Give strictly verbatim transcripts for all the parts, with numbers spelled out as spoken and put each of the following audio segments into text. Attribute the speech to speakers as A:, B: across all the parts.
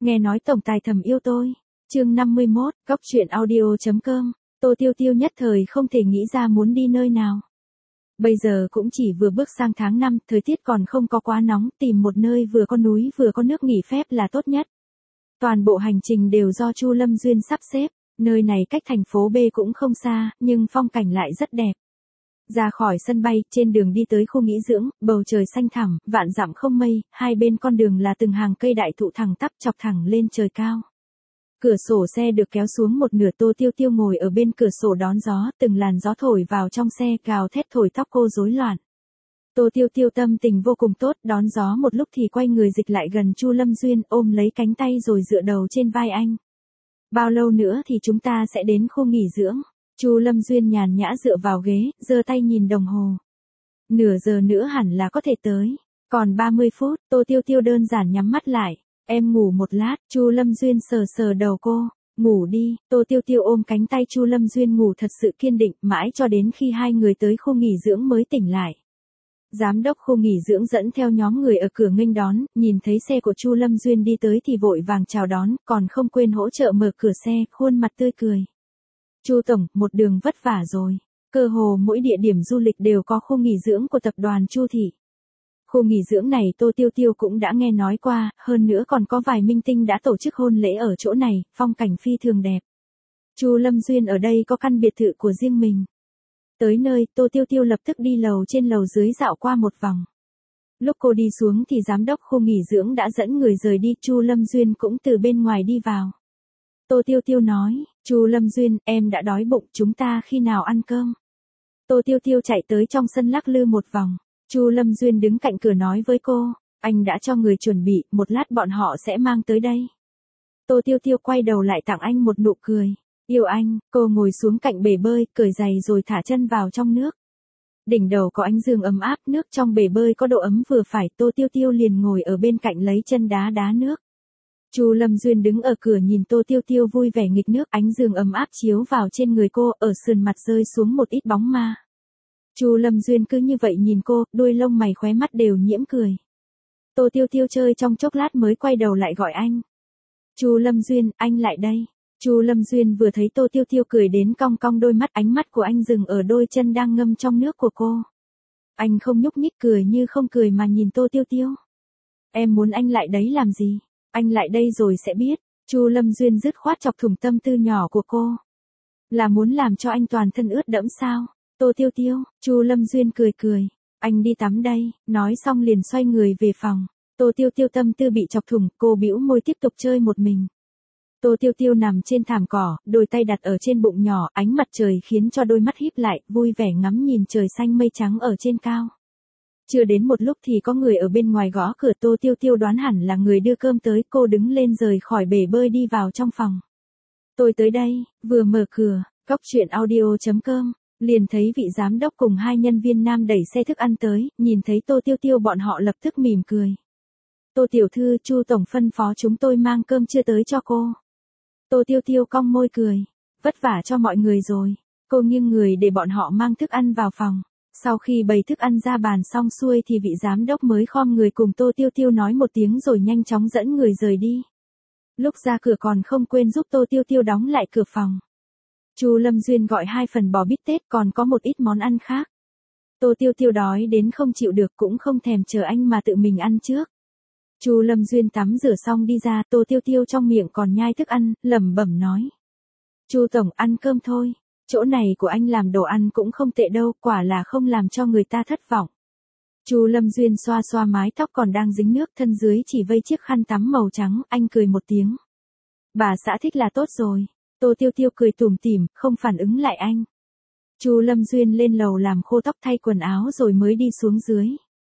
A: Nghe nói tổng tài thầm yêu tôi. Chương năm mươi mốt, Cóc truyện audio chấm com. Tô Tiêu Tiêu nhất thời không thể nghĩ ra muốn đi nơi nào. Bây giờ cũng chỉ vừa bước sang tháng năm, thời tiết còn không có quá nóng, tìm một nơi vừa có núi vừa có nước nghỉ phép là tốt nhất. Toàn bộ hành trình đều do Chu Lâm Duyên sắp xếp, nơi này cách thành phố B cũng không xa, nhưng phong cảnh lại rất đẹp. Ra khỏi sân bay, trên đường đi tới khu nghỉ dưỡng, bầu trời xanh thẳm, vạn dặm không mây, hai bên con đường là từng hàng cây đại thụ thẳng tắp chọc thẳng lên trời cao. Cửa sổ xe được kéo xuống một nửa, Tô Tiêu Tiêu ngồi ở bên cửa sổ đón gió, từng làn gió thổi vào trong xe, gào thét thổi tóc cô rối loạn. Tô Tiêu Tiêu tâm tình vô cùng tốt, đón gió một lúc thì quay người dịch lại gần Chu Lâm Duyên, ôm lấy cánh tay rồi dựa đầu trên vai anh. Bao lâu nữa thì chúng ta sẽ đến khu nghỉ dưỡng? Chu Lâm Duyên nhàn nhã dựa vào ghế, giơ tay nhìn đồng hồ. Nửa giờ nữa hẳn là có thể tới. Còn ba mươi phút, Tô Tiêu Tiêu đơn giản nhắm mắt lại. Em ngủ một lát, Chu Lâm Duyên sờ sờ đầu cô. Ngủ đi, Tô Tiêu Tiêu ôm cánh tay Chu Lâm Duyên ngủ thật sự kiên định, mãi cho đến khi hai người tới khu nghỉ dưỡng mới tỉnh lại. Giám đốc khu nghỉ dưỡng dẫn theo nhóm người ở cửa nghênh đón, nhìn thấy xe của Chu Lâm Duyên đi tới thì vội vàng chào đón, còn không quên hỗ trợ mở cửa xe, khuôn mặt tươi cười. Chu tổng, một đường vất vả rồi. Cơ hồ mỗi địa điểm du lịch đều có khu nghỉ dưỡng của tập đoàn Chu thị. Khu nghỉ dưỡng này Tô Tiêu Tiêu cũng đã nghe nói qua, hơn nữa còn có vài minh tinh đã tổ chức hôn lễ ở chỗ này, phong cảnh phi thường đẹp. Chu Lâm Duyên ở đây có căn biệt thự của riêng mình. Tới nơi, Tô Tiêu Tiêu lập tức đi lầu trên lầu dưới dạo qua một vòng. Lúc cô đi xuống thì giám đốc khu nghỉ dưỡng đã dẫn người rời đi, Chu Lâm Duyên cũng từ bên ngoài đi vào. Tô Tiêu Tiêu nói, Chu Lâm Duyên, em đã đói bụng, chúng ta khi nào ăn cơm? Tô Tiêu Tiêu chạy tới trong sân lắc lư một vòng. Chu Lâm Duyên đứng cạnh cửa nói với cô, anh đã cho người chuẩn bị, một lát bọn họ sẽ mang tới đây. Tô Tiêu Tiêu quay đầu lại tặng anh một nụ cười. Yêu anh, cô ngồi xuống cạnh bể bơi, cởi giày rồi thả chân vào trong nước. Đỉnh đầu có ánh dương ấm áp, nước trong bể bơi có độ ấm vừa phải, Tô Tiêu Tiêu liền ngồi ở bên cạnh lấy chân đá đá nước. Chu Lâm Duyên đứng ở cửa nhìn Tô Tiêu Tiêu vui vẻ nghịch nước, ánh dương ấm áp chiếu vào trên người cô, ở sườn mặt rơi xuống một ít bóng ma. Chu Lâm Duyên cứ như vậy nhìn cô, đuôi lông mày khóe mắt đều nhiễm cười. Tô Tiêu Tiêu chơi trong chốc lát mới quay đầu lại gọi anh. Chu Lâm Duyên, anh lại đây. Chu Lâm Duyên vừa thấy Tô Tiêu Tiêu cười đến cong cong đôi mắt, ánh mắt của anh dừng ở đôi chân đang ngâm trong nước của cô. Anh không nhúc nhích, cười như không cười mà nhìn Tô Tiêu Tiêu. Em muốn anh lại đấy làm gì? Anh lại đây rồi sẽ biết. Chu Lâm Duyên dứt khoát chọc thủng tâm tư nhỏ của cô. Là muốn làm cho anh toàn thân ướt đẫm sao? Tô Tiêu Tiêu, Chu Lâm Duyên cười cười. Anh đi tắm đây, nói xong liền xoay người về phòng. Tô Tiêu Tiêu tâm tư bị chọc thủng, cô bĩu môi tiếp tục chơi một mình. Tô Tiêu Tiêu nằm trên thảm cỏ, đôi tay đặt ở trên bụng nhỏ, ánh mặt trời khiến cho đôi mắt híp lại, vui vẻ ngắm nhìn trời xanh mây trắng ở trên cao. Chưa đến một lúc thì có người ở bên ngoài gõ cửa, Tô Tiêu Tiêu đoán hẳn là người đưa cơm tới, cô đứng lên rời khỏi bể bơi đi vào trong phòng. Tôi tới đây, vừa mở cửa, Cóc truyện audio chấm com, liền thấy vị giám đốc cùng hai nhân viên nam đẩy xe thức ăn tới, nhìn thấy Tô Tiêu Tiêu bọn họ lập tức mỉm cười. Tô tiểu thư, Chu tổng phân phó chúng tôi mang cơm trưa tới cho cô. Tô Tiêu Tiêu cong môi cười, vất vả cho mọi người rồi. Cô nghiêng người để bọn họ mang thức ăn vào phòng. Sau khi bày thức ăn ra bàn xong xuôi thì vị giám đốc mới khom người cùng Tô Tiêu Tiêu nói một tiếng rồi nhanh chóng dẫn người rời đi. Lúc ra cửa còn không quên giúp Tô Tiêu Tiêu đóng lại cửa phòng. Chu Lâm Duyên gọi hai phần bò bít tết, còn có một ít món ăn khác. Tô Tiêu Tiêu đói đến không chịu được, cũng không thèm chờ anh mà tự mình ăn trước. Chu Lâm Duyên tắm rửa xong đi ra, Tô Tiêu Tiêu trong miệng còn nhai thức ăn, lẩm bẩm nói. Chu tổng, ăn cơm thôi. Chỗ này của anh làm đồ ăn cũng không tệ đâu, quả là không làm cho người ta thất vọng. Chu Lâm Duyên xoa xoa mái tóc còn đang dính nước, thân dưới chỉ vây chiếc khăn tắm màu trắng, anh cười một tiếng. Bà xã thích là tốt rồi. Tô Tiêu Tiêu cười tủm tỉm, không phản ứng lại anh. Chu Lâm Duyên lên lầu làm khô tóc thay quần áo rồi mới đi xuống dưới.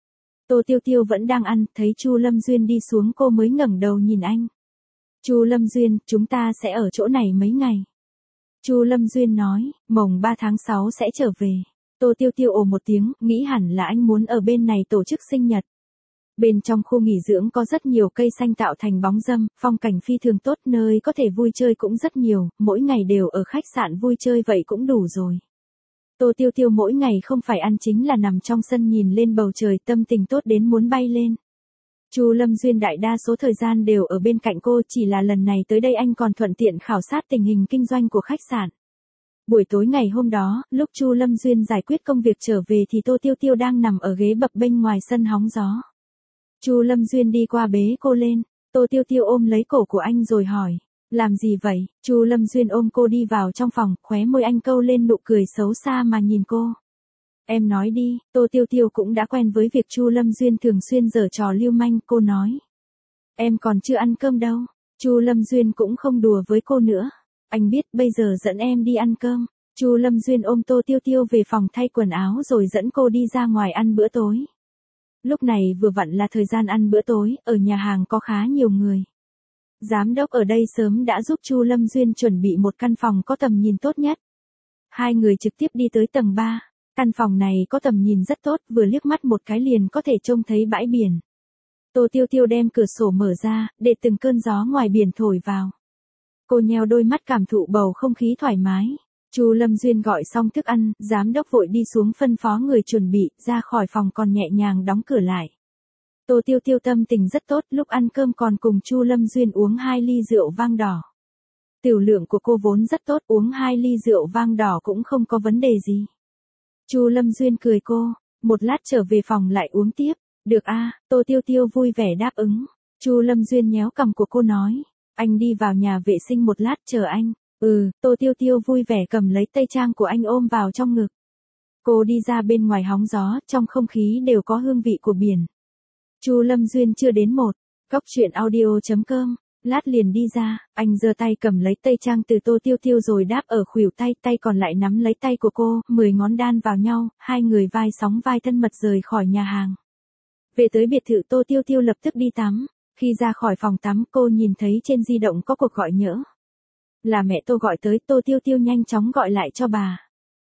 A: Tô Tiêu Tiêu vẫn đang ăn, thấy Chu Lâm Duyên đi xuống cô mới ngẩng đầu nhìn anh. Chu Lâm Duyên, chúng ta sẽ ở chỗ này mấy ngày. Chu Lâm Duyên nói, mồng ba tháng sáu sẽ trở về. Tô Tiêu Tiêu ồ một tiếng, nghĩ hẳn là anh muốn ở bên này tổ chức sinh nhật. Bên trong khu nghỉ dưỡng có rất nhiều cây xanh tạo thành bóng râm, phong cảnh phi thường tốt, nơi có thể vui chơi cũng rất nhiều, mỗi ngày đều ở khách sạn vui chơi vậy cũng đủ rồi. Tô Tiêu Tiêu mỗi ngày không phải ăn chính là nằm trong sân nhìn lên bầu trời, tâm tình tốt đến muốn bay lên. Chu Lâm Duyên đại đa số thời gian đều ở bên cạnh cô, chỉ là lần này tới đây anh còn thuận tiện khảo sát tình hình kinh doanh của khách sạn. Buổi tối ngày hôm đó, lúc Chu Lâm Duyên giải quyết công việc trở về thì Tô Tiêu Tiêu đang nằm ở ghế bập bênh ngoài sân hóng gió. Chu Lâm Duyên đi qua bế cô lên, Tô Tiêu Tiêu ôm lấy cổ của anh rồi hỏi, làm gì vậy? Chu Lâm Duyên ôm cô đi vào trong phòng, khóe môi anh câu lên nụ cười xấu xa mà nhìn cô. Em nói đi. Tô Tiêu Tiêu cũng đã quen với việc Chu Lâm Duyên thường xuyên giở trò lưu manh, cô nói. Em còn chưa ăn cơm đâu. Chu Lâm Duyên cũng không đùa với cô nữa. Anh biết bây giờ dẫn em đi ăn cơm. Chu Lâm Duyên ôm Tô Tiêu Tiêu về phòng thay quần áo rồi dẫn cô đi ra ngoài ăn bữa tối. Lúc này vừa vặn là thời gian ăn bữa tối, ở nhà hàng có khá nhiều người. Giám đốc ở đây sớm đã giúp Chu Lâm Duyên chuẩn bị một căn phòng có tầm nhìn tốt nhất. Hai người trực tiếp đi tới tầng ba. Căn phòng này có tầm nhìn rất tốt, vừa liếc mắt một cái liền có thể trông thấy bãi biển. Tô Tiêu Tiêu đem cửa sổ mở ra, để từng cơn gió ngoài biển thổi vào. Cô nheo đôi mắt cảm thụ bầu không khí thoải mái. Chu Lâm Duyên gọi xong thức ăn, giám đốc vội đi xuống phân phó người chuẩn bị, ra khỏi phòng còn nhẹ nhàng đóng cửa lại. Tô Tiêu Tiêu tâm tình rất tốt, lúc ăn cơm còn cùng Chu Lâm Duyên uống hai ly rượu vang đỏ. Tiểu lượng của cô vốn rất tốt, uống hai ly rượu vang đỏ cũng không có vấn đề gì. Chu Lâm Duyên cười cô, một lát trở về phòng lại uống tiếp. Được a. Tô Tiêu Tiêu vui vẻ đáp ứng. Chu Lâm Duyên nhéo cằm của cô nói, anh đi vào nhà vệ sinh một lát chờ anh. Ừ. Tô Tiêu Tiêu vui vẻ cầm lấy tây trang của anh ôm vào trong ngực. Cô đi ra bên ngoài hóng gió, trong không khí đều có hương vị của biển. Chu Lâm Duyên chưa đến một. Cóc truyện audio chấm com. Lát liền đi ra, anh giơ tay cầm lấy tây trang từ Tô Tiêu Tiêu rồi đáp ở khuỷu tay, tay còn lại nắm lấy tay của cô, mười ngón đan vào nhau, hai người vai sóng vai thân mật rời khỏi nhà hàng. Về tới biệt thự, Tô Tiêu Tiêu lập tức đi tắm. Khi ra khỏi phòng tắm, cô nhìn thấy trên di động có cuộc gọi nhỡ. Là mẹ Tô gọi tới, Tô Tiêu Tiêu nhanh chóng gọi lại cho bà.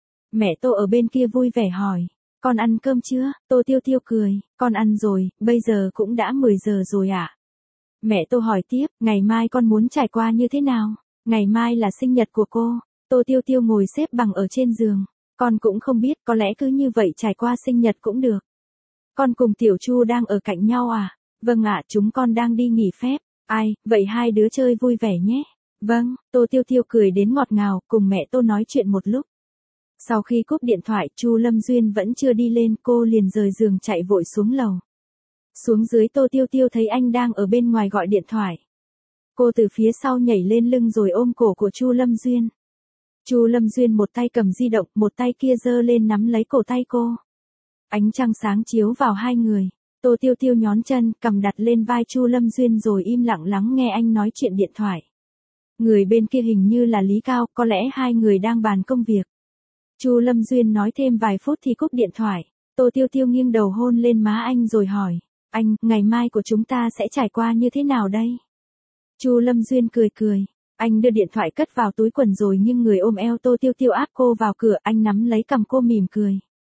A: Mẹ Tô ở bên kia vui vẻ hỏi, con ăn cơm chưa? Tô Tiêu Tiêu cười, con ăn rồi, bây giờ cũng đã mười giờ rồi ạ. À? Mẹ Tô hỏi tiếp, ngày mai con muốn trải qua như thế nào? Ngày mai là sinh nhật của cô. Tô Tiêu Tiêu ngồi xếp bằng ở trên giường. Con cũng không biết, có lẽ cứ như vậy trải qua sinh nhật cũng được. Con cùng Tiểu Chu đang ở cạnh nhau à? Vâng ạ, chúng con đang đi nghỉ phép. Ai, vậy hai đứa chơi vui vẻ nhé. Vâng. Tô Tiêu Tiêu cười đến ngọt ngào, cùng mẹ Tô nói chuyện một lúc. Sau khi cúp điện thoại, Chu Lâm Duyên vẫn chưa đi lên, cô liền rời giường chạy vội xuống lầu. Xuống dưới, Tô Tiêu Tiêu thấy anh đang ở bên ngoài gọi điện thoại. Cô từ phía sau nhảy lên lưng rồi ôm cổ của Chu Lâm Duyên. Chu Lâm Duyên một tay cầm di động, một tay kia giơ lên nắm lấy cổ tay cô. Ánh trăng sáng chiếu vào hai người. Tô Tiêu Tiêu nhón chân, cầm đặt lên vai Chu Lâm Duyên rồi im lặng lắng nghe anh nói chuyện điện thoại. Người bên kia hình như là Lý Cao, có lẽ hai người đang bàn công việc. Chu Lâm Duyên nói thêm vài phút thì cúp điện thoại. Tô Tiêu Tiêu nghiêng đầu hôn lên má anh rồi hỏi, anh, ngày mai của chúng ta sẽ trải qua như thế nào đây? Chu Lâm Duyên cười cười. Anh đưa điện thoại cất vào túi quần rồi nhưng người ôm eo Tô Tiêu Tiêu áp cô vào cửa, anh nắm lấy cằm cô mỉm cười.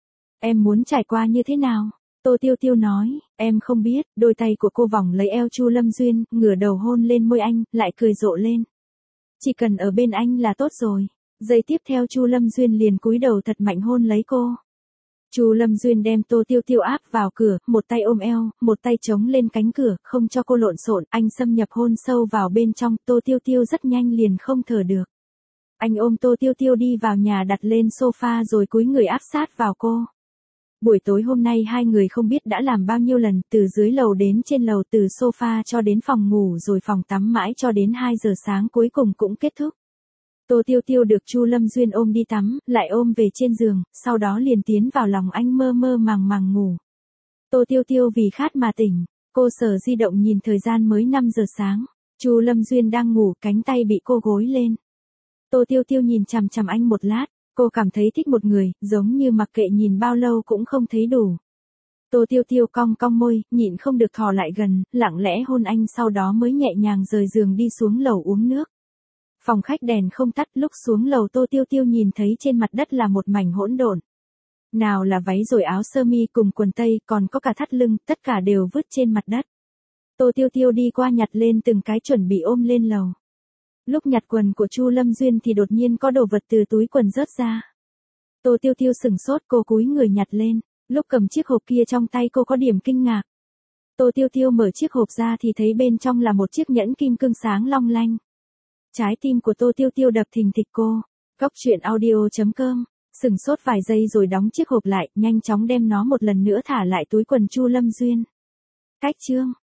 A: Em muốn trải qua như thế nào? Tô Tiêu Tiêu nói, em không biết. Đôi tay của cô vòng lấy eo Chu Lâm Duyên, ngửa đầu hôn lên môi anh, lại cười rộ lên. Chỉ cần ở bên anh là tốt rồi. Giây tiếp theo Chu Lâm Duyên liền cúi đầu thật mạnh hôn lấy cô. Chu Lâm Duyên đem Tô Tiêu Tiêu áp vào cửa, một tay ôm eo, một tay chống lên cánh cửa, không cho cô lộn xộn, anh xâm nhập hôn sâu vào bên trong, Tô Tiêu Tiêu rất nhanh liền không thở được. Anh ôm Tô Tiêu Tiêu đi vào nhà đặt lên sofa rồi cúi người áp sát vào cô. Buổi tối hôm nay hai người không biết đã làm bao nhiêu lần, từ dưới lầu đến trên lầu, từ sofa cho đến phòng ngủ rồi phòng tắm mãi cho đến hai giờ sáng cuối cùng cũng kết thúc. Tô Tiêu Tiêu được Chu Lâm Duyên ôm đi tắm, lại ôm về trên giường, sau đó liền tiến vào lòng anh mơ mơ màng màng ngủ. Tô Tiêu Tiêu vì khát mà tỉnh, cô sờ di động nhìn thời gian mới năm giờ sáng. Chu Lâm Duyên đang ngủ, cánh tay bị cô gối lên. Tô Tiêu Tiêu nhìn chằm chằm anh một lát, cô cảm thấy thích một người, giống như mặc kệ nhìn bao lâu cũng không thấy đủ. Tô Tiêu Tiêu cong cong môi, nhịn không được thò lại gần, lặng lẽ hôn anh sau đó mới nhẹ nhàng rời giường đi xuống lầu uống nước. Phòng khách đèn không tắt, lúc xuống lầu Tô Tiêu Tiêu nhìn thấy trên mặt đất là một mảnh hỗn độn. Nào là váy rồi áo sơ mi cùng quần tây, còn có cả thắt lưng, tất cả đều vứt trên mặt đất. Tô Tiêu Tiêu đi qua nhặt lên từng cái chuẩn bị ôm lên lầu. Lúc nhặt quần của Chu Lâm Duyên thì đột nhiên có đồ vật từ túi quần rớt ra. Tô Tiêu Tiêu sửng sốt, cô cúi người nhặt lên, lúc cầm chiếc hộp kia trong tay cô có điểm kinh ngạc. Tô Tiêu Tiêu mở chiếc hộp ra thì thấy bên trong là một chiếc nhẫn kim cương sáng long lanh. Trái tim của Tô Tiêu Tiêu đập thình thịch cô. Cóc truyện audio chấm com, sừng sốt vài giây rồi đóng chiếc hộp lại, nhanh chóng đem nó một lần nữa thả lại túi quần Chu Lâm Duyên. Cách chương